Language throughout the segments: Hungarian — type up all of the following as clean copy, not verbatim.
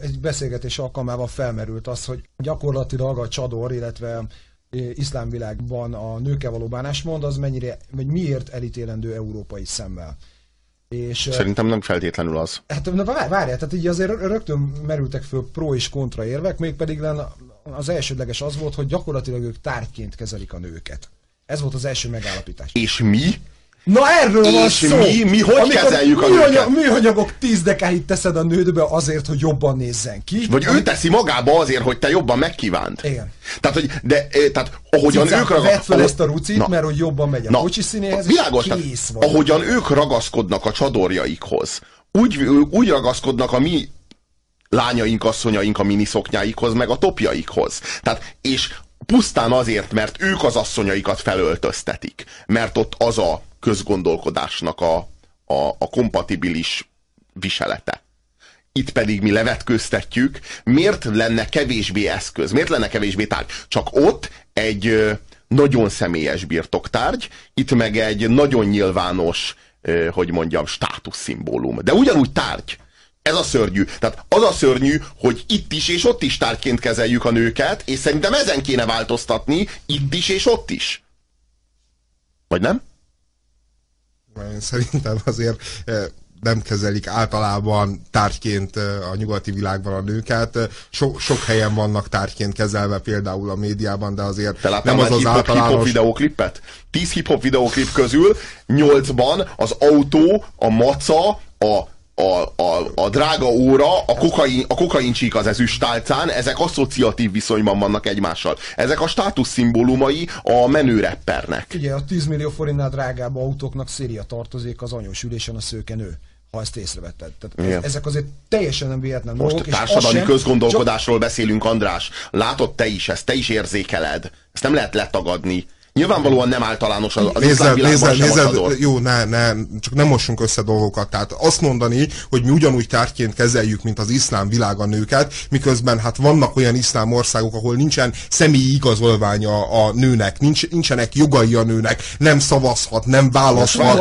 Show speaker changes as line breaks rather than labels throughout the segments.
egy beszélgetés alkalmával felmerült az, hogy gyakorlatilag a csador, illetve iszlám világban a nőkkel való bánásmód az miért elítélendő európai szemmel. És,
szerintem nem feltétlenül az.
Hát várjál, tehát így azért rögtön merültek föl pro és kontra érvek, mégpedig az elsődleges az volt, hogy gyakorlatilag ők tárgyként kezelik a nőket. Ez volt az első megállapítás.
És mi?
Na erről van szó!
Mi hogy kezeljük a nőket?
Műanyagok 10 dekáit teszed a nődbe azért, hogy jobban nézzen ki.
Vagy ő teszi magába azért, hogy te jobban megkívánt.
Igen.
Tehát, ahogyan ők
vedd fel ezt a rucit, mert hogy jobban megy a kocsi színéhez,
világos,
kész van.
Ahogyan ők ragaszkodnak a csadorjaikhoz, úgy ragaszkodnak a mi lányaink, asszonyaink a miniszoknyáikhoz, meg a topjaikhoz. Tehát, és pusztán azért, mert ők az asszonyaikat felöltöztetik. Mert ott az a közgondolkodásnak a kompatibilis viselete. Itt pedig mi levetkőztetjük, miért lenne kevésbé eszköz, miért lenne kevésbé tárgy. Csak ott egy nagyon személyes birtoktárgy, itt meg egy nagyon nyilvános, hogy mondjam, státuszszimbólum. De ugyanúgy tárgy. Ez a szörnyű. Tehát az a szörnyű, hogy itt is és ott is tárgyként kezeljük a nőket, és szerintem ezen kéne változtatni, itt is és ott is. Vagy nem?
Én szerintem azért nem kezelik általában tárgyként a nyugati világban a nőket. Sok helyen vannak tárgyként kezelve, például a médiában, de azért nem az az általános...
hip-hop videóklipet? 10 hip-hop videóklip közül 8-ban az autó, a maca, a drága óra, a kokaincsík az ezüstálcán, ezek asszociatív viszonyban vannak egymással. Ezek a státuszszimbólumai a menő rappernek.
Ugye a 10 millió forintnál drágább autóknak széria tartozik az anyós ülésen a szőkenő, ha ezt észrevetted. Tehát ezek azért teljesen nem véletlen
dolgok. Most társadalmi közgondolkodásról beszélünk, András. Látod te is ezt, te is érzékeled. Ezt nem lehet letagadni. Nyilvánvalóan nem általános az iszlám világban sem a csador.
Jó, csak nem mossunk össze dolgokat. Tehát azt mondani, hogy mi ugyanúgy tárgyként kezeljük, mint az iszlám világ a nőket, miközben hát vannak olyan iszlám országok, ahol nincsen személyi igazolványa a nőnek, nincsenek jogai a nőnek, nem szavazhat, nem választhat,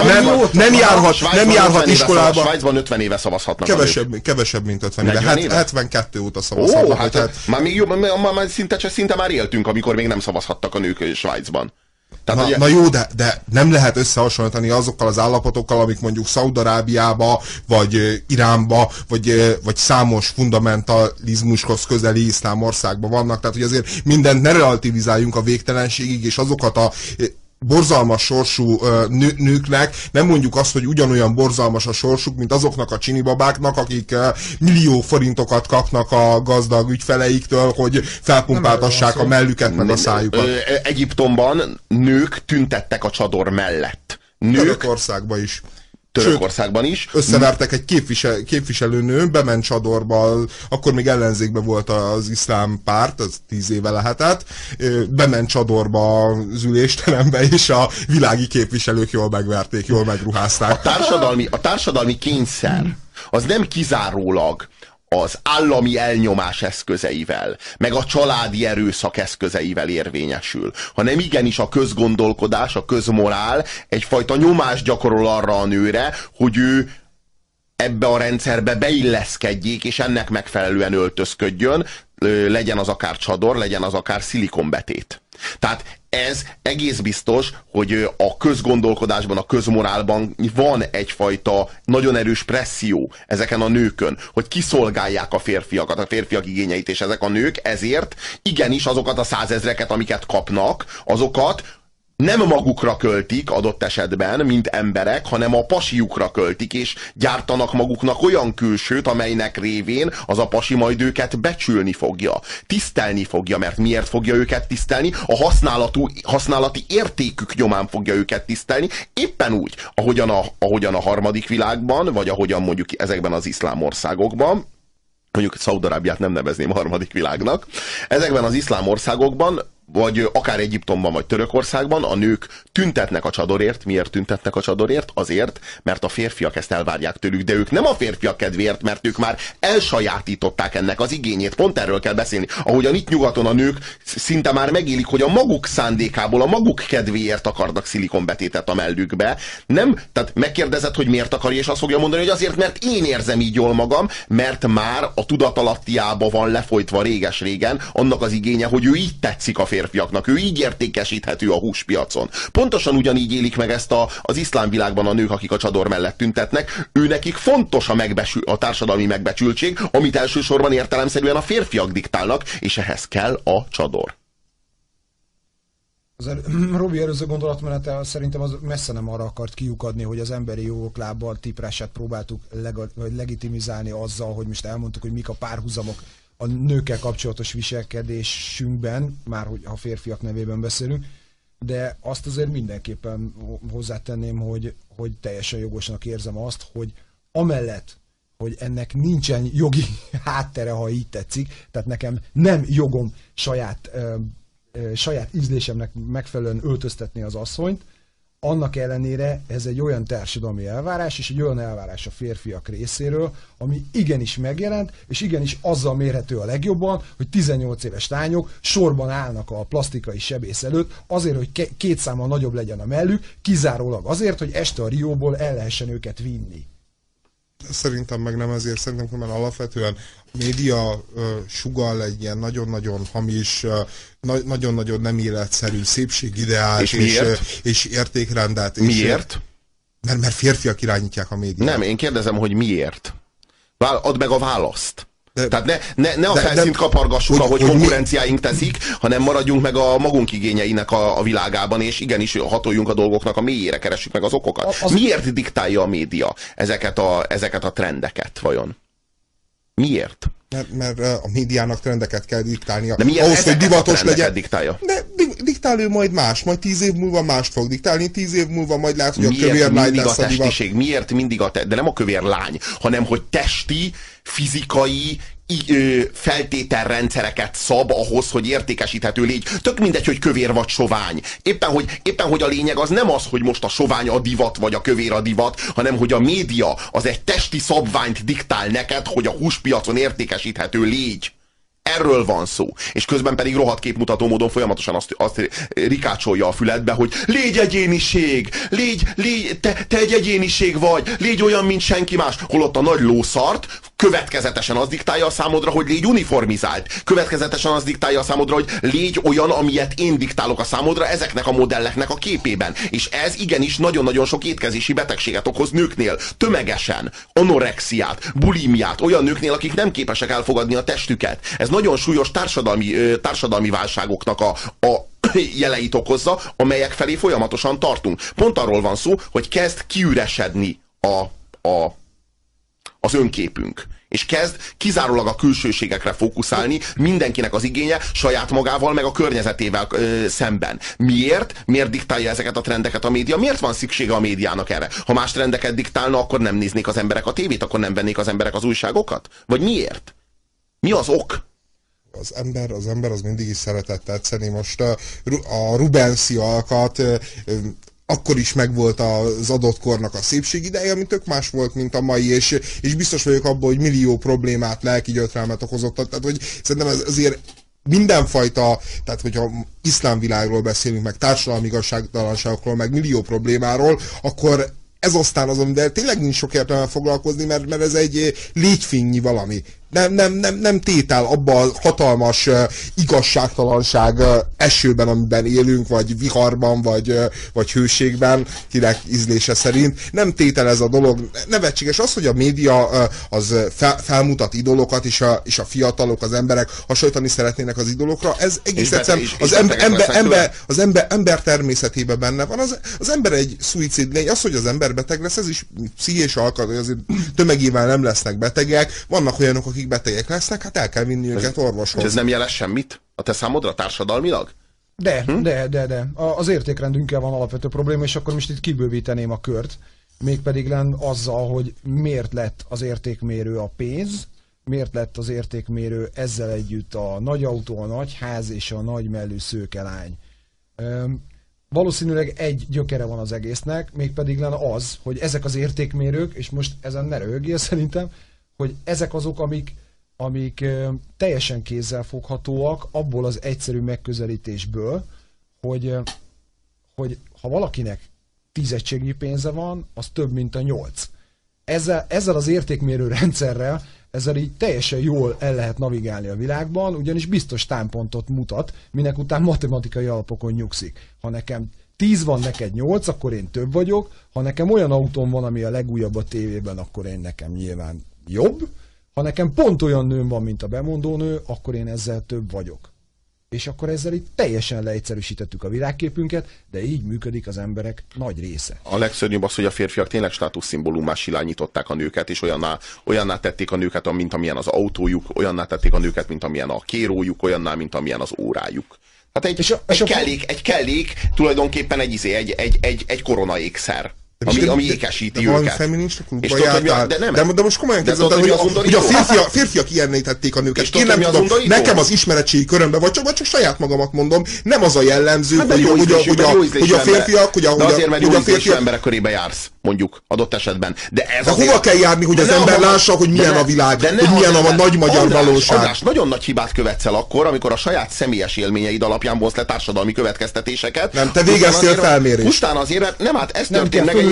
nem járhat iskolába.
Svájcban 50 éve szavazhatnak
kevesebb, mint 50 éve. 72 óta szavazhatnak.
Hát már még jobb, már szinte már éltünk, amikor még nem szavazhattak a nők Svájcban. Tehát,
na jó, de nem lehet összehasonlítani azokkal az állapotokkal, amik mondjuk Szaúd-Arábiába, vagy Iránba, vagy számos fundamentalizmushoz közeli iszlám országban vannak. Tehát, hogy azért mindent ne relativizáljunk a végtelenségig, és azokat a borzalmas sorsú nőknek nem mondjuk azt, hogy ugyanolyan borzalmas a sorsuk, mint azoknak a csinibabáknak, akik millió forintokat kapnak a gazdag ügyfeleiktől, hogy felpumpáltassák a mellüket, meg a szájukat.
Egyiptomban nők tüntettek a csador mellett.
Törökországban is.
Törökországban is.
Összevertek egy képviselőnő, bement csadorba, akkor még ellenzékben volt az iszlám párt, az 10 éve lehetett, bement csadorba az ülésterembe, és a világi képviselők jól megverték, jól megruházták.
A társadalmi kényszer az nem kizárólag az állami elnyomás eszközeivel, meg a családi erőszak eszközeivel érvényesül, hanem igenis a közgondolkodás, a közmorál egyfajta nyomást gyakorol arra a nőre, hogy ő ebbe a rendszerbe beilleszkedjék, és ennek megfelelően öltözködjön, legyen az akár csador, legyen az akár szilikonbetét. Tehát ez egész biztos, hogy a közgondolkodásban, a közmorálban van egyfajta nagyon erős presszió ezeken a nőkön, hogy kiszolgálják a férfiakat, a férfiak igényeit, és ezek a nők ezért igenis azokat a 100 000-eket, amiket kapnak, azokat nem magukra költik adott esetben, mint emberek, hanem a pasiukra költik, és gyártanak maguknak olyan külsőt, amelynek révén az a pasi majd őket becsülni fogja, tisztelni fogja, mert miért fogja őket tisztelni? A használati értékük nyomán fogja őket tisztelni, éppen úgy, ahogyan a harmadik világban, vagy ahogyan mondjuk ezekben az iszlám országokban, mondjuk Szaúd-Arábiát nem nevezném a harmadik világnak, ezekben az iszlám országokban vagy akár Egyiptomban, vagy Törökországban a nők tüntetnek a csadorért. Miért tüntetnek a csadorért? Azért, mert a férfiak ezt elvárják tőlük, de ők nem a férfiak kedvéért, mert ők már elsajátították ennek az igényét. Pont erről kell beszélni. Ahogyan itt nyugaton a nők szinte már megélik, hogy a maguk szándékából, a maguk kedvéért akarnak szilikonbetétet a mellükbe. Nem, tehát megkérdezed, hogy miért akarja, és azt fogja mondani, hogy azért, mert én érzem így jól magam, mert már a tudatalattiába van lefolytva réges-régen annak az igénye, hogy ő így tetszik a férfiaknak, ő így értékesíthető a húspiacon. Pontosan ugyanígy élik meg ezt az iszlám világban a nők, akik a csador mellett tüntetnek. Őnekik fontos a társadalmi megbecsültség, amit elsősorban értelemszerűen a férfiak diktálnak, és ehhez kell a csador.
Robi előző gondolatmenete szerintem az messze nem arra akart kiukadni, hogy az emberi jogok lábbal tiprását próbáltuk legitimizálni azzal, hogy most elmondtuk, hogy mik a párhuzamok a nőkkel kapcsolatos viselkedésünkben, már hogy a férfiak nevében beszélünk, de azt azért mindenképpen hozzátenném, hogy teljesen jogosnak érzem azt, hogy amellett, hogy ennek nincsen jogi háttere, ha így tetszik, tehát nekem nem jogom saját ízlésemnek megfelelően öltöztetni az asszonyt, annak ellenére ez egy olyan társadalmi elvárás, és egy olyan elvárás a férfiak részéről, ami igenis megjelent, és igenis azzal mérhető a legjobban, hogy 18 éves lányok sorban állnak a plastikai sebész előtt, azért, hogy két számmal nagyobb legyen a mellük, kizárólag azért, hogy este a Rióból el lehessen őket vinni.
Szerintem meg nem ezért, szerintem mert alapvetően a média sugall egy ilyen nagyon-nagyon hamis, nagyon-nagyon nem életszerű szépségideált és értékrendet.
Miért?
Mert férfiak irányítják a médiát.
Nem, én kérdezem, hogy miért. Add meg a választ. Tehát ne a felszínt kapargassuk, ahogy konkurenciáink teszik, hanem maradjunk meg a magunk igényeinek a világában, és igenis hatoljunk a dolgoknak a mélyére, keressük meg az okokat. Miért diktálja a média ezeket a trendeket, vajon? Miért?
Mert a médiának trendeket kell diktálnia.
De miért ahhoz, hogy divatos legyen? Diktálja?
De diktál ő majd más, majd 10 év múlva mást fog diktálni, 10 év múlva majd látsz, hogy a kövér lány lesz a divat.
Miért mindig de nem a kövér lány, hanem hogy testi, fizikai feltételrendszereket szab ahhoz, hogy értékesíthető légy. Tök mindegy, hogy kövér vagy sovány. Éppen hogy a lényeg az nem az, hogy most a sovány a divat, vagy a kövér a divat, hanem hogy a média az egy testi szabványt diktál neked, hogy a húspiacon értékesíthető légy. Erről van szó. És közben pedig rohadt képmutató módon folyamatosan azt rikácsolja a füledbe, hogy légy egyéniség, te egy egyéniség vagy, légy olyan, mint senki más. Holott a nagy lószart következetesen az diktálja a számodra, hogy légy uniformizált. Következetesen az diktálja a számodra, hogy légy olyan, amilyet én diktálok a számodra ezeknek a modelleknek a képében. És ez igenis nagyon-nagyon sok étkezési betegséget okoz nőknél. Tömegesen. Anorexiát, bulimiát. Olyan nőknél, akik nem képesek elfogadni a testüket. Ez nagyon súlyos társadalmi válságoknak a jeleit okozza, amelyek felé folyamatosan tartunk. Pont arról van szó, hogy kezd kiüresedni az önképünk. És kezd kizárólag a külsőségekre fókuszálni, mindenkinek az igénye saját magával, meg a környezetével szemben. Miért? Miért diktálja ezeket a trendeket a média? Miért van szüksége a médiának erre? Ha más trendeket diktálna, akkor nem néznék az emberek a tévét, akkor nem vennék az emberek az újságokat? Vagy miért? Mi az ok?
Az ember az mindig is szeretett tetszeni. Most a Rubenszi alkat akkor is megvolt az adott kornak a szépség ideje, ami tök más volt, mint a mai, és biztos vagyok abban, hogy millió problémát, lelki gyötrelmet okozott. Tehát, hogy szerintem ez azért mindenfajta, tehát hogyha iszlám világról beszélünk, meg társadalmi igazságtalanságokról, meg millió problémáról, akkor ez aztán az, de tényleg nincs sok értelme foglalkozni, mert ez egy légyfénynyi valami. Nem tétel abba a hatalmas igazságtalanság esőben, amiben élünk, vagy viharban, vagy hőségben, kinek ízlése szerint. Nem tétel ez a dolog. Nevetséges az, hogy a média az felmutat idolokat, és a fiatalok, az emberek hasonlítani szeretnének az idolokra. Ez egész egyszerűen az ember természetében benne van. Az ember egy szuicid lény. Az, hogy az ember beteg lesz, ez is pszichés alkat, hogy azért tömegével nem lesznek betegek. Vannak olyanok, akik betegek lesznek, hát el kell vinni őket orvoshoz.
És ez nem jelez semmit a te számodra társadalmilag?
De. Az értékrendünkkel van alapvető probléma, és akkor most itt kibővíteném a kört. Mégpedig azzal, hogy miért lett az értékmérő a pénz, miért lett az értékmérő ezzel együtt a nagy autó, a nagy ház és a nagy mellű szőke lány. Valószínűleg egy gyökere van az egésznek, mégpedig lenne az, hogy ezek az értékmérők, és most ezen ne röhögjél szerintem, hogy ezek azok, amik teljesen kézzelfoghatóak abból az egyszerű megközelítésből, hogy ha valakinek 10 egységnyi pénze van, az több, mint a 8. Ezzel az értékmérő rendszerrel, ezzel így teljesen jól el lehet navigálni a világban, ugyanis biztos támpontot mutat, minek után matematikai alapokon nyugszik. Ha nekem 10 van, neked 8, akkor én több vagyok, ha nekem olyan autóm van, ami a legújabb a tévében, akkor én nekem nyilván jobb, ha nekem pont olyan nőm van, mint a bemondónő, akkor én ezzel több vagyok. És akkor ezzel itt teljesen leegyszerűsítettük a világképünket, de így működik az emberek nagy része.
A legszörnyűbb az, hogy a férfiak tényleg státuszszimbólumá silányították a nőket, és olyanná tették a nőket, mint amilyen az autójuk, olyanná tették a nőket, mint amilyen a kérójuk, olyanná, mint amilyen az órájuk. Hát egy kellék tulajdonképpen egy koronaékszer. Ami ékesíti őket.
Feminista klubba de most komolyan kezdett, hogy a férfiak ilyenné tették a nőket. Én nem tudom, nekem az ismeretségi körömben, vagy csak saját magamat mondom, nem az a jellemző, hogy a férfiak...
De azért, mert jó ízlésű emberek körébe jársz, mondjuk, adott esetben. De
hova kell járni, hogy az ember lássa, hogy milyen a világ, hogy milyen a nagy magyar valóság?
András, nagyon nagy hibát követsz el akkor, amikor a saját személyes élményeid alapján vonsz le társadalmi következtetéseket.
Nem, te végeztél felmérést.
Pusztán azért, nem, hát ez történt meg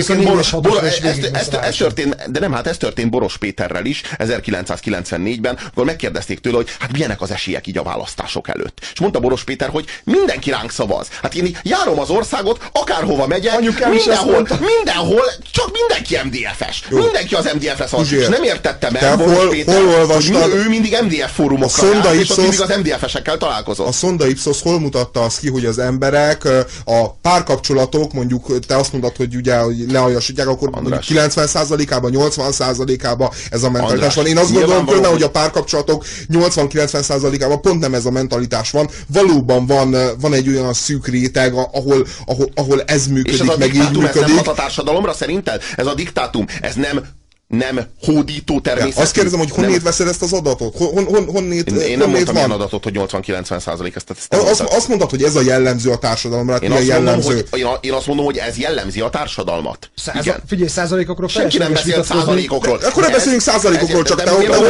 ez történt Boros Péterrel is 1994-ben, akkor megkérdezték tőle, hogy hát milyenek az esélyek így a választások előtt. És mondta Boros Péter, hogy mindenki ránk szavaz. Hát én járom az országot, akárhova megyek, mindenhol, csak mindenki MDF-es. Mindenki az MDF-re szavaz. És nem értette meg Boros Péter, hogy ő mindig MDF fórumokra járt, és ott mindig az MDF-esekkel találkozott.
A Sonda Ipsos hol mutatta azt ki, hogy az emberek a párkapcsolatok, mondjuk te azt mondod, hogy ugye lealjasítják, akkor 90%-ában, 80%-ában ez a mentalitás van. Én azt gondolom különben, hogy a párkapcsolatok 80-90%-ában pont nem ez a mentalitás van. Valóban van egy olyan szűk réteg, ahol ez működik, meg így működik.
Ez nem hat a társadalomra szerinted? Ez a diktátum, ez nem hódító természetű.
Azt kérdezem, hogy honnét veszed ezt az adatot?
Én nem mondtam ilyen adatot, hogy 80-90%.
Azt mondtad, hogy ez a jellemző a társadalomra.
Én azt mondom, hogy ez jellemzi a társadalmat.
Figyelj, százalékokról
senki nem beszélt százalékokról.
Akkor nem beszélünk százalékokról, csak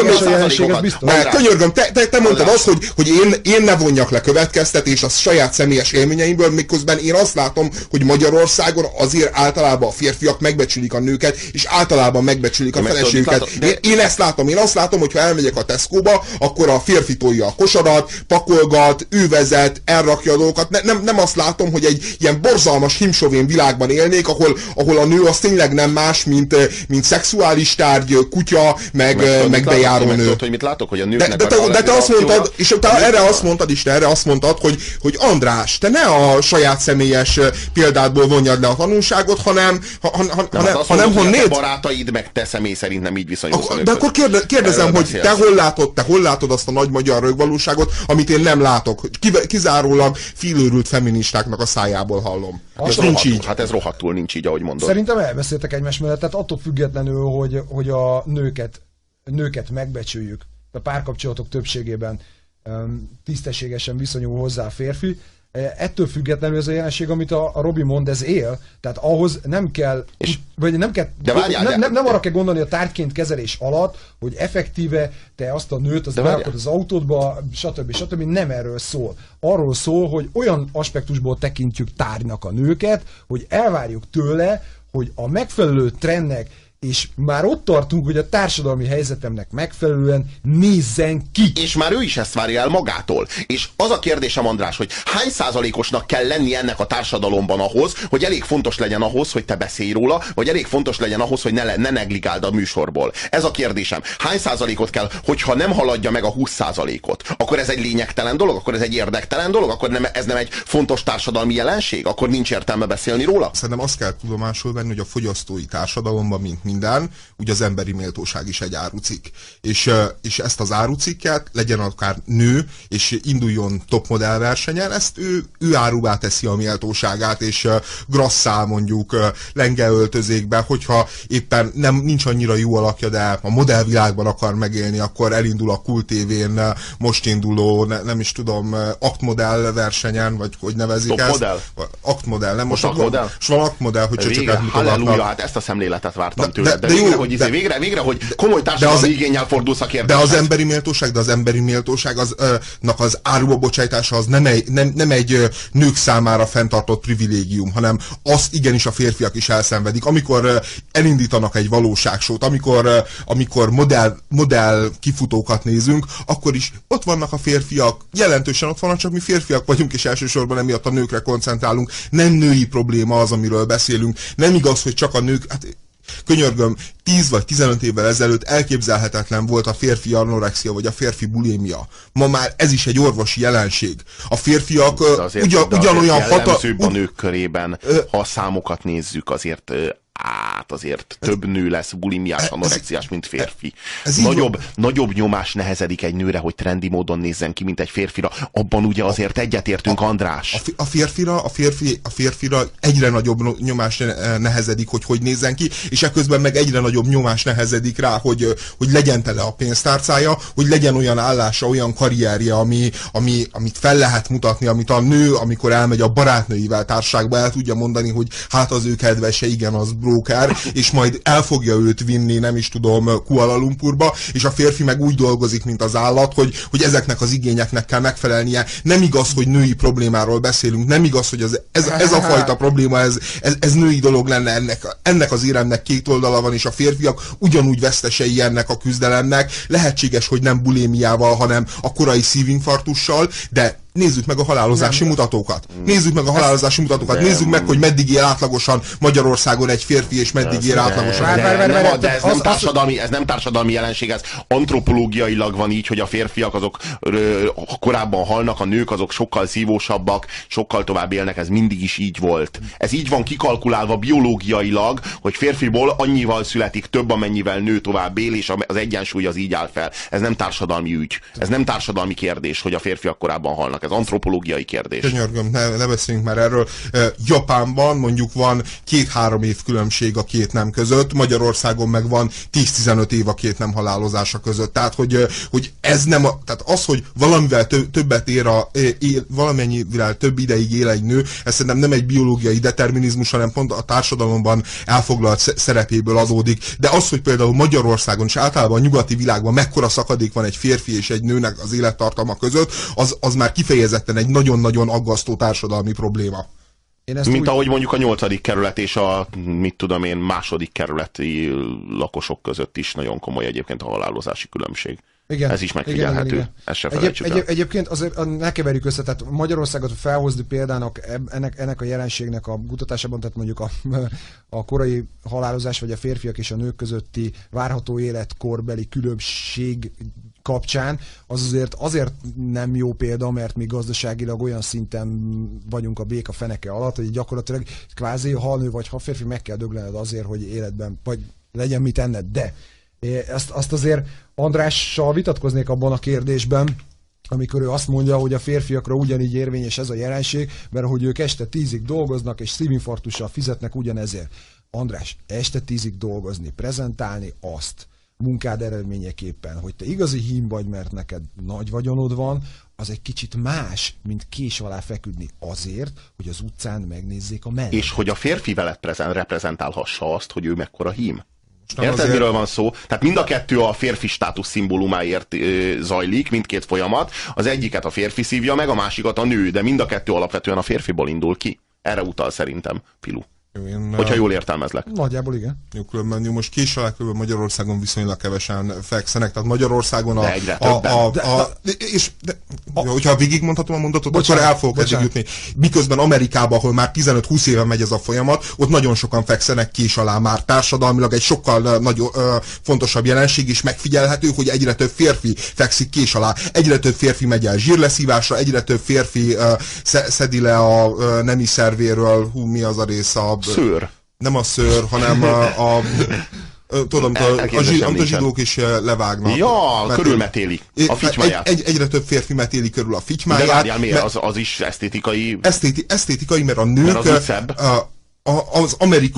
te könyörgöm, te mondtad azt, hogy én ne vonjak le következtetés a saját személyes élményeimből, miközben én azt látom, hogy Magyarországon azért általában a férfiak megbecsülik a nőket, és általában megbecsülik a feleségüket. Én ezt látom. Én azt látom, hogy ha elmegyek a Tesco-ba, akkor a férfi tolja a kosarat, pakolgat, ő vezet, elrakja a dolgokat. Nem azt látom, hogy egy ilyen borzalmas himsovén világban élnék, ahol a nő az tényleg nem más, mint szexuális tárgy, kutya, meg bejáró nő.
Hogy mit látok, hogy a nőknek
de te azt mondtad, és te erre azt mondtad, hogy András, te ne a saját személyes példádból vonjad le a tanulságot, hanem honnét?
Barátaid meg te személy szerint nem így viszonyulsz.
De akkor kérdezem, hogy te hol látod azt a nagy magyar rögvalóságot, amit én nem látok. Kizárólag félőrült feministáknak a szájából hallom.
Ez nincs így. Hát ez rohadtul nincs így, ahogy mondod.
Szerintem elbeszéltek egymás mellett, tehát attól függetlenül, hogy a nőket megbecsüljük. A párkapcsolatok többségében tisztességesen viszonyul hozzá a férfi. Ettől függetlenül ez a jelenség, amit a Robi mond, ez él, tehát ahhoz nem kell, nem arra kell gondolni a tárgyként kezelés alatt, hogy effektíve te azt a nőt, azt berakod az autódba, stb. Nem erről szól. Arról szól, hogy olyan aspektusból tekintjük tárgynak a nőket, hogy elvárjuk tőle, hogy a megfelelő trendnek, és már ott tartunk, hogy a társadalmi helyzetemnek megfelelően nézzen ki.
És már ő is ezt várja el magától. És az a kérdésem, András, hogy hány százalékosnak kell lenni ennek a társadalomban ahhoz, hogy elég fontos legyen ahhoz, hogy te beszélj róla, vagy elég fontos legyen ahhoz, hogy ne negligáld a műsorból. Ez a kérdésem. Hány százalékot kell, hogyha nem haladja meg a 20%-ot, akkor ez egy lényegtelen dolog, akkor ez egy érdektelen dolog, akkor ez nem egy fontos társadalmi jelenség, akkor nincs értelme beszélni róla?
Szerintem azt kell tudomásul venni, hogy a fogyasztói társadalomban, mint minden, úgy az emberi méltóság is egy árucikk. És ezt az árucikket, legyen akár nő, és induljon topmodell versenyen, ezt ő áruvá teszi a méltóságát, és grasszál mondjuk lengeöltözékbe, hogyha éppen nincs annyira jó alakja, de a modellvilágban akar megélni, akkor elindul a Kult TV-n most induló, nem is tudom, aktmodell versenyen, vagy hogy nevezik ezt? Aktmodell, nem most aktmodell? És van aktmodell, hogy
csak halleluja, hát ezt a szemléletet vártam tőle. De végre, hogy komoly társadalmi igénnyel fordulsz a kérdéshez.
De az emberi méltóság, aznak az áruba bocsájtása az nem egy nők számára fenntartott privilégium, hanem azt igenis a férfiak is elszenvedik. Amikor elindítanak egy valóságsót, amikor modell kifutókat nézünk, akkor is ott vannak a férfiak, jelentősen ott vannak, csak mi férfiak vagyunk, és elsősorban emiatt a nőkre koncentrálunk. Nem női probléma az, amiről beszélünk. Nem igaz, hogy csak a nők... Hát, könyörgöm, 10 vagy 15 évvel ezelőtt elképzelhetetlen volt a férfi anorexia, vagy a férfi bulimia. Ma már ez is egy orvosi jelenség. A férfiak ugyanolyan
jellemzőbb a nők körében, ha a számokat nézzük, azért több nő lesz bulimiás, anorexiás, mint férfi. Nagyobb nyomás nehezedik egy nőre, hogy trendi módon nézzen ki, mint egy férfira. Abban ugye azért egyetértünk, András.
A férfira egyre nagyobb nyomás nehezedik, hogy nézzen ki, és ekközben meg egyre nagyobb nyomás nehezedik rá, hogy legyen tele a pénztárcája, hogy legyen olyan állása, olyan karrierje, amit fel lehet mutatni, amit a nő, amikor elmegy a barátnőivel társaságba, el tudja mondani, hogy hát az ő kedvese, igen, az bróker, és majd el fogja őt vinni, nem is tudom, Kuala Lumpurba, és a férfi meg úgy dolgozik, mint az állat, hogy ezeknek az igényeknek kell megfelelnie. Nem igaz, hogy női problémáról beszélünk, nem igaz, hogy ez a fajta probléma, ez női dolog lenne, ennek az éremnek két oldala van, és a férfiak ugyanúgy vesztesei ennek a küzdelemnek. Lehetséges, hogy nem bulémiával, hanem a korai szívinfarktussal, de nézzük meg a halálozási mutatókat. Nézzük meg, hogy meddig él átlagosan Magyarországon egy férfi, és meddig él átlagosan.
De ez nem társadalmi jelenség, ez antropológiailag van így, hogy a férfiak azok korábban halnak, a nők azok sokkal szívósabbak, sokkal tovább élnek, ez mindig is így volt. Ez így van kikalkulálva biológiailag, hogy férfiból annyival születik több, amennyivel nő tovább él, és az egyensúly az így áll fel. Ez nem társadalmi ügy. Ez nem társadalmi kérdés, hogy a férfiak korábban halnak. Ez antropológiai kérdés.
Könyörgöm, ne beszéljünk már erről. Japánban mondjuk van 2-3 év különbség a két nem között, Magyarországon meg van 10-15 év a két nem halálozása között. Tehát, hogy ez nem, tehát az, hogy valamivel többet valamennyivel több ideig él egy nő, ez szerintem nem egy biológiai determinizmus, hanem pont a társadalomban elfoglalt szerepéből adódik. De az, hogy például Magyarországon és általában a nyugati világban mekkora szakadék van egy férfi és egy nőnek az élettartama között, az már kifejezetten egy nagyon-nagyon aggasztó társadalmi probléma.
Mint ahogy mondjuk a 8. kerület és a, mit tudom én, 2. kerületi lakosok között is nagyon komoly egyébként a halálozási különbség. Igen, ez is megfigyelhető. Igen. Ezt se felejtsük el.
Egyébként azért ne keverjük össze, tehát Magyarországot felhozni példának ennek a jelenségnek a kutatásában, tehát mondjuk a korai halálozás vagy a férfiak és a nők közötti várható életkorbeli különbség kapcsán, az azért nem jó példa, mert mi gazdaságilag olyan szinten vagyunk a béka feneke alatt, hogy gyakorlatilag kvázi halnő vagy ha férfi meg kell döglened azért, hogy életben vagy legyen mit enned, de azt azért Andrással vitatkoznék abban a kérdésben, amikor ő azt mondja, hogy a férfiakra ugyanígy érvényes ez a jelenség, mert hogy ők este 10-ig dolgoznak, és szívinfarktussal fizetnek ugyanezért. András, este 10-ig dolgozni, prezentálni azt munkád eredményeképpen, hogy te igazi hím vagy, mert neked nagy vagyonod van, az egy kicsit más, mint kés alá feküdni azért, hogy az utcán megnézzék a mellett.
És hogy a férfi veled reprezentálhassa azt, hogy ő mekkora hím. Érted, miről van szó? Tehát mind a kettő a férfi státusz szimbólumáért zajlik, mindkét folyamat. Az egyiket a férfi szívja meg, a másikat a nő, de mind a kettő alapvetően a férfiból indul ki. Erre utal szerintem Filu. Hogyha jól értelmezlek.
Nagyjából igen.
Jó, különben most kés alá különben Magyarországon viszonylag kevesen fekszenek, tehát Magyarországon hogyha végigmondhatom a mondatot, akkor el fogok eddig jutni. Miközben Amerikában, ahol már 15-20 éve megy ez a folyamat, ott nagyon sokan fekszenek kés alá már társadalmilag, egy sokkal nagyon fontosabb jelenség is megfigyelhető, hogy egyre több férfi fekszik kés alá, egyre több férfi megy el zsírleszívásra, egyre több férfi szedi le a nemi szervéről, mi az a rész,
szőr.
Nem a szőr, hanem Tudom, amit a zsidók is levágnak.
Ja, körülmetéli a fitymáját.
Egyre több férfi metéli körül a fitymáját.
De várjál, miért? Az is esztétikai?
Esztétikai, mert a nők...
Mert az szebb.
Az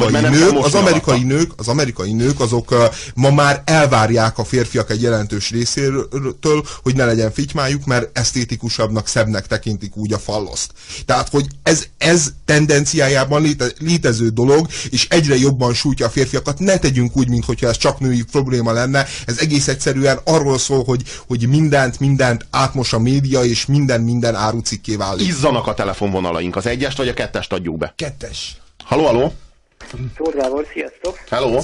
amerikai nők azok ma már elvárják a férfiak egy jelentős részétől, hogy ne legyen fitymájuk, mert esztétikusabbnak, szebbnek tekintik úgy a falloszt. Tehát, hogy ez tendenciájában létező dolog, és egyre jobban sújtja a férfiakat. Ne tegyünk úgy, mintha ez csak női probléma lenne. Ez egész egyszerűen arról szól, hogy mindent átmos a média, és minden árucikké válik.
Izzanak a telefonvonalaink. Az 1-est vagy a 2-est adjuk be?
2-es.
Halló?
Tóth Gábor, sziasztok!
Hello!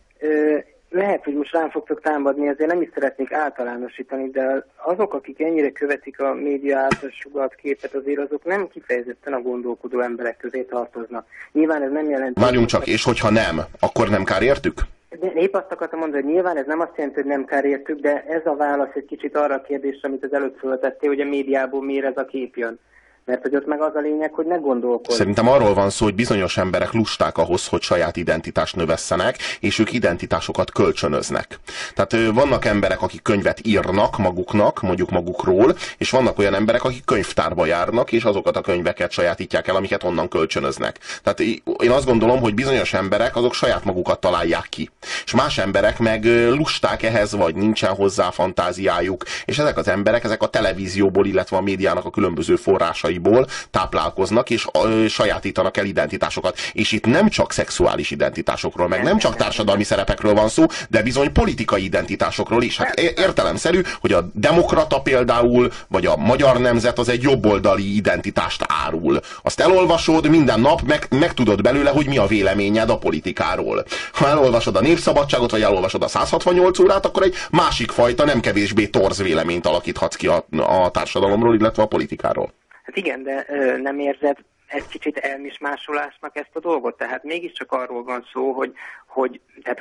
Lehet, hogy most rám fogtok támadni, ezért nem is szeretnék általánosítani, de azok, akik ennyire követik a média által sugalt képet, azért azok nem kifejezetten a gondolkodó emberek közé tartoznak. Nyilván ez nem jelenti...
Várjunk csak, és hogyha nem, akkor nem kár értük?
De épp azt akartam mondani, hogy nyilván ez nem azt jelenti, hogy nem kár értük, de ez a válasz egy kicsit arra a kérdésre, amit az előtt föltettél, hogy a médiából miért ez a kép jön. Mert hogy ott meg az a lényeg, hogy ne gondolkodj.
Szerintem arról van szó, hogy bizonyos emberek lusták ahhoz, hogy saját identitást növesszenek, és ők identitásokat kölcsönöznek. Tehát vannak emberek, akik könyvet írnak maguknak, mondjuk magukról, és vannak olyan emberek, akik könyvtárba járnak, és azokat a könyveket sajátítják el, amiket onnan kölcsönöznek. Tehát én azt gondolom, hogy bizonyos emberek azok saját magukat találják ki. És más emberek meg lusták ehhez, vagy nincsen hozzá fantáziájuk, és ezek az emberek, ezek a televízióból, illetve a médiának a különböző forrásai táplálkoznak, és sajátítanak el identitásokat. És itt nem csak szexuális identitásokról, meg nem csak társadalmi szerepekről van szó, de bizony politikai identitásokról is. Hát értelemszerű, hogy a demokrata például, vagy a Magyar Nemzet az egy jobboldali identitást árul. Azt elolvasod, minden nap megtudod belőle, hogy mi a véleményed a politikáról. Ha elolvasod a Népszabadságot, vagy elolvasod a 168 órát, akkor egy másik fajta, nem kevésbé torz véleményt alakíthatsz ki a társadalomról, illetve a politikáról.
Hát igen, de nem érzed egy kicsit elmismásolásnak ezt a dolgot? Tehát mégiscsak arról van szó, hogy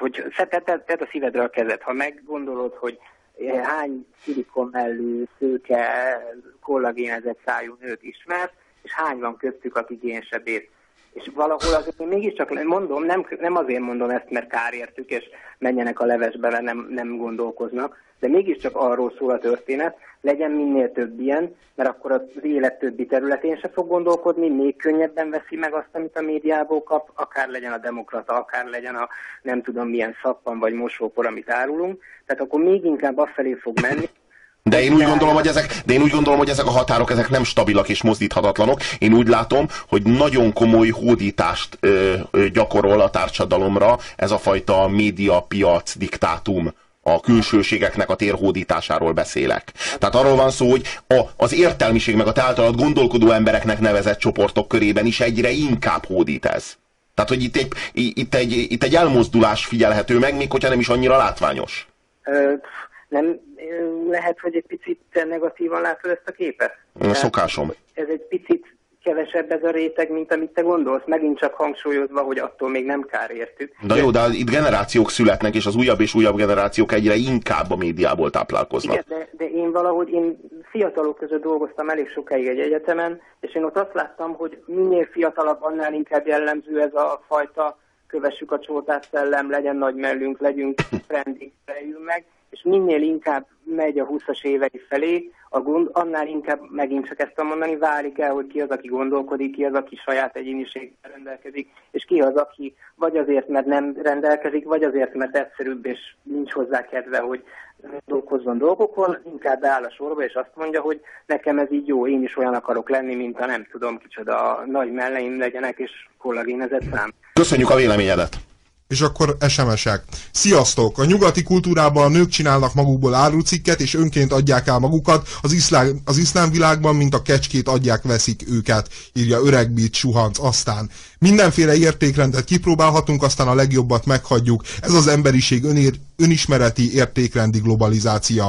tedd a szívedre a kezed. Ha meggondolod, hogy hány szilikon mellű, szőke, kollagénezett szájú nőt ismersz, és hány van köztük, aki génsebbét. És valahol azért én mégiscsak mondom, nem azért mondom ezt, mert kár értük, és menjenek a levesbe, nem gondolkoznak, de mégiscsak arról szól a történet, legyen minél több ilyen, mert akkor az élet többi területén se fog gondolkodni, még könnyebben veszi meg azt, amit a médiából kap, akár legyen a demokrata, akár legyen a nem tudom milyen szappan vagy mosópor, amit árulunk, tehát akkor még inkább afelé fog menni.
De én úgy gondolom, hogy ezek a határok ezek nem stabilak és mozdíthatatlanok. Én úgy látom, hogy nagyon komoly hódítást gyakorol a társadalomra ez a fajta médiapiac diktátum. A külsőségeknek a térhódításáról beszélek. Tehát arról van szó, hogy az értelmiség meg a te általad gondolkodó embereknek nevezett csoportok körében is egyre inkább hódít ez. Tehát, hogy itt egy elmozdulás figyelhető meg, még hogyha nem is annyira látványos.
Nem lehet, hogy egy picit negatívan látod ezt a képet?
Szokásom.
Ez egy picit kevesebb ez a réteg, mint amit te gondolsz, megint csak hangsúlyozva, hogy attól még nem kár értük.
De jó, de itt generációk születnek, és az újabb és újabb generációk egyre inkább a médiából táplálkoznak.
Igen, de én fiatalok között dolgoztam elég sokáig egy egyetemen, és én ott azt láttam, hogy minél fiatalabb, annál inkább jellemző ez a fajta kövessük a csótát szellem, legyen nagy mellünk, legyünk trendig, feljünk meg, és minél inkább megy a 20-as évei felé, annál inkább megint csak ezt mondani, válik el, hogy ki az, aki gondolkodik, ki az, aki saját egyéniséggel rendelkezik, és ki az, aki vagy azért, mert nem rendelkezik, vagy azért, mert egyszerűbb, és nincs hozzá kedve, hogy dolgozzon dolgokon, inkább beáll a sorba, és azt mondja, hogy nekem ez így jó, én is olyan akarok lenni, mint a nem tudom kicsoda nagy melleim legyenek, és kollagénezett szám.
Köszönjük a véleményedet!
És akkor SMS-ek. Sziasztok! A nyugati kultúrában a nők csinálnak magukból árucikket, és önként adják el magukat. Az iszlám világban, mint a kecskét adják-veszik őket, írja Öregbit Suhanc. Aztán mindenféle értékrendet kipróbálhatunk, aztán a legjobbat meghagyjuk. Ez az emberiség önismereti értékrendi globalizáció.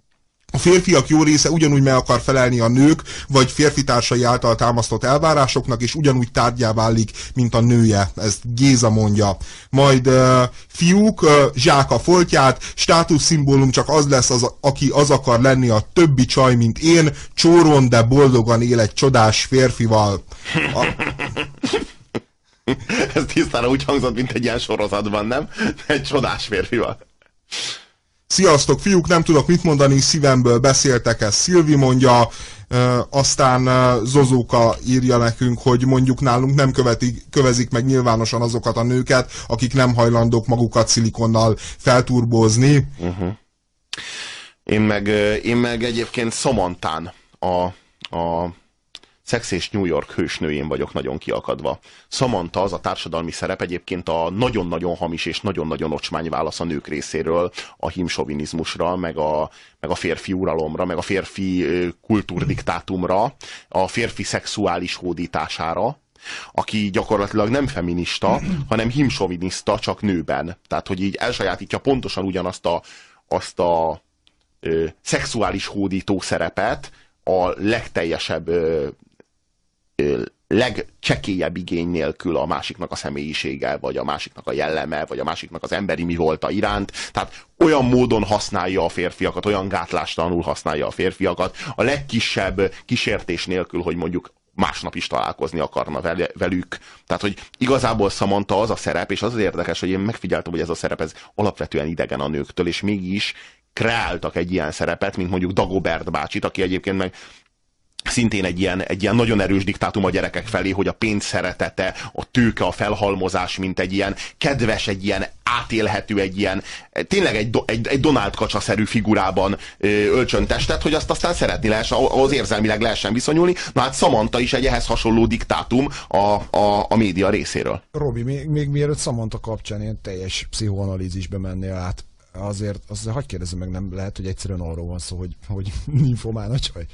A férfiak jó része ugyanúgy meg akar felelni a nők vagy férfitársai által támasztott elvárásoknak, és ugyanúgy tárgyá válik, mint a nője. Ezt Géza mondja. Majd fiúk, zsák a foltját, státuszszimbólum csak az lesz, aki az akar lenni a többi csaj, mint én, csóron, de boldogan él egy csodás férfival.
Ez tisztára úgy hangzott, mint egy ilyen sorozatban, nem? Egy csodás férfival.
Sziasztok, fiúk, nem tudok mit mondani, szívemből beszéltek, ezt Szilvi mondja, aztán Zozóka írja nekünk, hogy mondjuk nálunk nem kövezik meg nyilvánosan azokat a nőket, akik nem hajlandók magukat szilikonnal felturbózni.
Én meg egyébként Samantán a Sex és New York hősnőjén vagyok nagyon kiakadva. Samantha, az a társadalmi szerep egyébként a nagyon-nagyon hamis és nagyon-nagyon ocsmány válasz a nők részéről a himsovinizmusra, meg a férfi uralomra, meg a férfi kultúrdiktátumra, a férfi szexuális hódítására, aki gyakorlatilag nem feminista, hanem himsoviniszta, csak nőben. Tehát, hogy így elsajátítja pontosan ugyanazt a szexuális hódító szerepet a legteljesebb legcsekélyebb igény nélkül a másiknak a személyisége, vagy a másiknak a jelleme, vagy a másiknak az emberi mi volta iránt. Tehát olyan módon használja a férfiakat, olyan gátlástalanul használja a férfiakat, a legkisebb kísértés nélkül, hogy mondjuk másnap is találkozni akarna velük. Tehát, hogy igazából Samantha az a szerep, és az érdekes, hogy én megfigyeltem, hogy ez a szerep ez alapvetően idegen a nőktől, és mégis kreáltak egy ilyen szerepet, mint mondjuk Dagobert bácsit, aki egyébként meg szintén egy ilyen nagyon erős diktátum a gyerekek felé, hogy a pénz szeretete, a tőke, a felhalmozás, mint egy ilyen kedves, egy ilyen átélhető, egy ilyen tényleg egy Donald Kacsa-szerű figurában öltsön testet, hogy azt aztán szeretni lehessen, ahhoz érzelmileg lehessen viszonyulni. Na hát Samantha is egy ehhez hasonló diktátum a média részéről.
Robi, még mielőtt Samantha kapcsán ilyen teljes pszichoanalízisbe mennél át, azért hadd kérdezzem meg, nem lehet, hogy egyszerűen arról van szó, hogy nymphomán a csaj?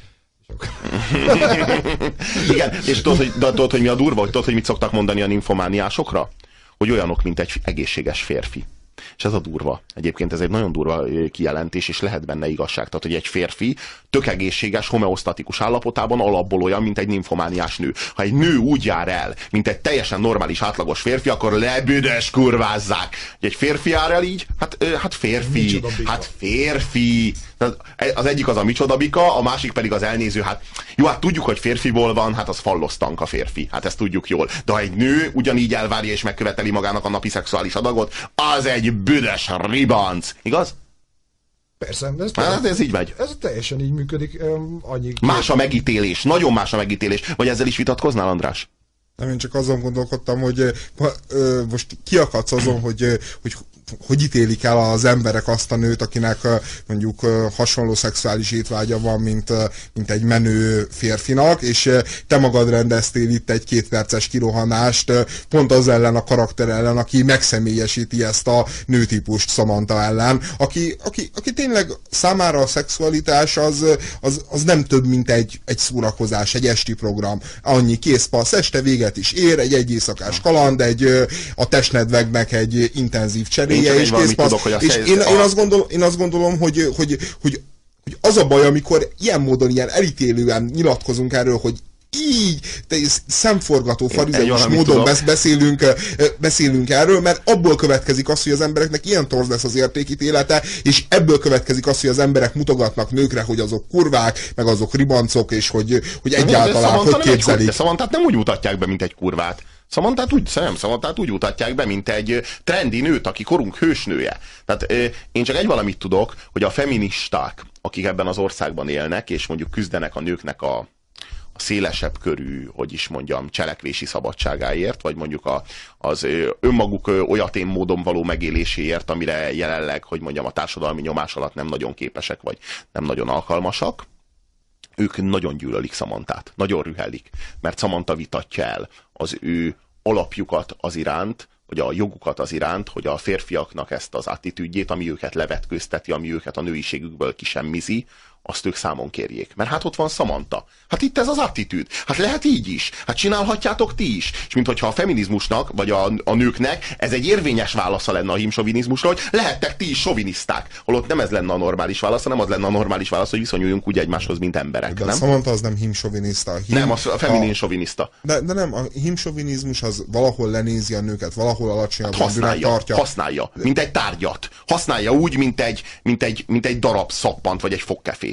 Igen, és tudod, hogy mi a durva, hogy mit szoktak mondani a nymfomániásokra? Hogy olyanok, mint egy egészséges férfi. És ez a durva. Egyébként ez egy nagyon durva kijelentés, és lehet benne igazság. Tehát, hogy egy férfi tök egészséges, homeosztatikus állapotában alapból olyan, mint egy nymfomániás nő. Ha egy nő úgy jár el, mint egy teljesen normális, átlagos férfi, akkor lebüdös kurvázzák. Egy férfi jár el így? Hát férfi. Hát férfi. Az egyik az a micsodabika, a másik pedig az elnéző. Hát jó, hát tudjuk, hogy férfiból van, hát az fallosztank a férfi. Hát ezt tudjuk jól. De ha egy nő ugyanígy elvárja és megköveteli magának a napi szexuális adagot, az egy büdös ribanc. Igaz?
Persze,
ez így megy.
Ez teljesen így működik.
Más a megítélés, nagyon más a megítélés. Vagy ezzel is vitatkoznál, András?
Nem, én csak azon gondolkodtam, hogy most kiakadsz azon, hogy ítélik el az emberek azt a nőt, akinek mondjuk hasonló szexuális étvágya van, mint egy menő férfinak, és te magad rendeztél itt egy 2 perces kirohanást pont az ellen a karakter ellen, aki megszemélyesíti ezt a nőtípust Samantha ellen, aki tényleg számára a szexualitás az nem több, mint egy szórakozás, egy esti program. Annyi készpassz, este véget is ér, egy éjszakás kaland, a testnedveknek egy intenzív cseréje, és készpassz. És én azt gondolom, hogy az a baj, amikor ilyen módon, ilyen elítélően nyilatkozunk erről, hogy így szemforgató farizeus módon beszélünk erről, mert abból következik az, hogy az embereknek ilyen torz lesz az értékítélete, és ebből következik az, hogy az emberek mutogatnak nőkre, hogy azok kurvák, meg azok ribancok, és hogy egyáltalán hogy képzelik.
De Samanthát nem úgy mutatják be, mint egy kurvát. Samanthát úgy mutatják be, mint egy trendi nőt, aki korunk hősnője. Tehát én csak egy valamit tudok, hogy a feministák, akik ebben az országban élnek, és mondjuk küzdenek a nőknek a szélesebb körű, hogy is mondjam, cselekvési szabadságáért, vagy mondjuk az önmaguk olyatén módon való megéléséért, amire jelenleg, hogy mondjam, a társadalmi nyomás alatt nem nagyon képesek, vagy nem nagyon alkalmasak, ők nagyon gyűlölik Samanthát, nagyon rühellik, mert Samantha vitatja el az ő alapjukat az iránt, vagy a jogukat az iránt, hogy a férfiaknak ezt az attitűdjét, ami őket levetkőzteti, ami őket a nőiségükből kisemmizi, azt ők számon kérjék. Mert hát ott van Samantha. Hát itt ez az attitűd. Hát lehet így is. Hát csinálhatjátok ti is. És minthogyha a feminizmusnak, vagy a nőknek ez egy érvényes válasza lenne a himsovinizmusra, hogy lehettek ti is soviniszták. Holott nem ez lenne a normális válasz, hanem az lenne a normális válasz, hogy viszonyuljunk úgy egymáshoz, mint emberek.
De
nem?
Samantha az nem himsoviniszta.
Nem, a feminin soviniszta.
De nem, a himsovinizmus az valahol lenézi a nőket, valahol alacsonyabb
rendűnek
tartja.
Használja, mint egy tárgyat. Használja úgy, mint egy darab szappant, vagy egy fogkefét.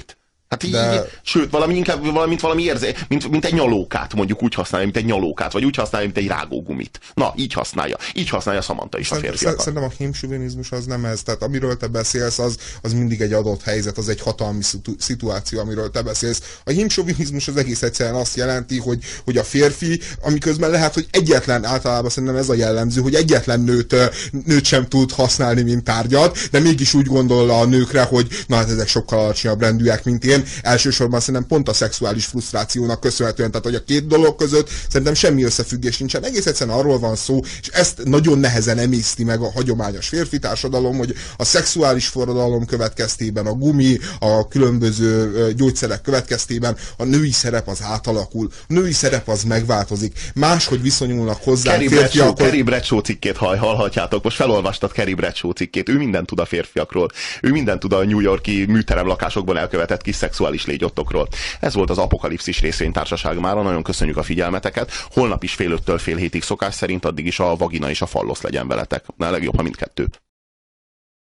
Hát így, sőt, mint egy nyalókát, mondjuk úgy használja, mint egy nyalókát, vagy úgy használja, mint egy rágógumit. Na, így használja Samantha is a férfiakat.
Szerintem a hémsoviniszmus az nem ez, tehát amiről te beszélsz, az mindig egy adott helyzet, az egy hatalmi szituáció, amiről te beszélsz. A hémsoviniszmus az egész egyszerűen azt jelenti, hogy a férfi, amiközben lehet, hogy általában szerintem ez a jellemző, hogy egyetlen nőt sem tud használni, mint tárgyat, de mégis úgy gondol a nőkre, hogy na hát ezek sokkal alacsonyabb rendűek, mint én. Elsősorban szerintem pont a szexuális frusztrációnak köszönhetően, tehát hogy a két dolog között szerintem semmi összefüggés nincsen. Egész egyszerűen arról van szó, és ezt nagyon nehezen emészti meg a hagyományos férfi társadalom, hogy a szexuális forradalom következtében, a gumi, a különböző gyógyszerek következtében a női szerep az átalakul, a női szerep az megváltozik. Máshogy viszonyulnak hozzá férfiakhoz.
Carrie Bradshaw cikkét hallhatjátok. Most felolvastad Carrie Bradshaw cikkét. Ő mindent tud a férfiakról. Ő mindent tud a New York-i műterem lakásokban elkövetett kis szexuális légyottokról. Ez volt az Apokalipszis részvénytársaság mára. Nagyon köszönjük a figyelmeteket. Holnap is fél 5-től fél hétig szokás szerint, addig is a vagina és a fallosz legyen veletek. Na, legjobb, ha mindkettő.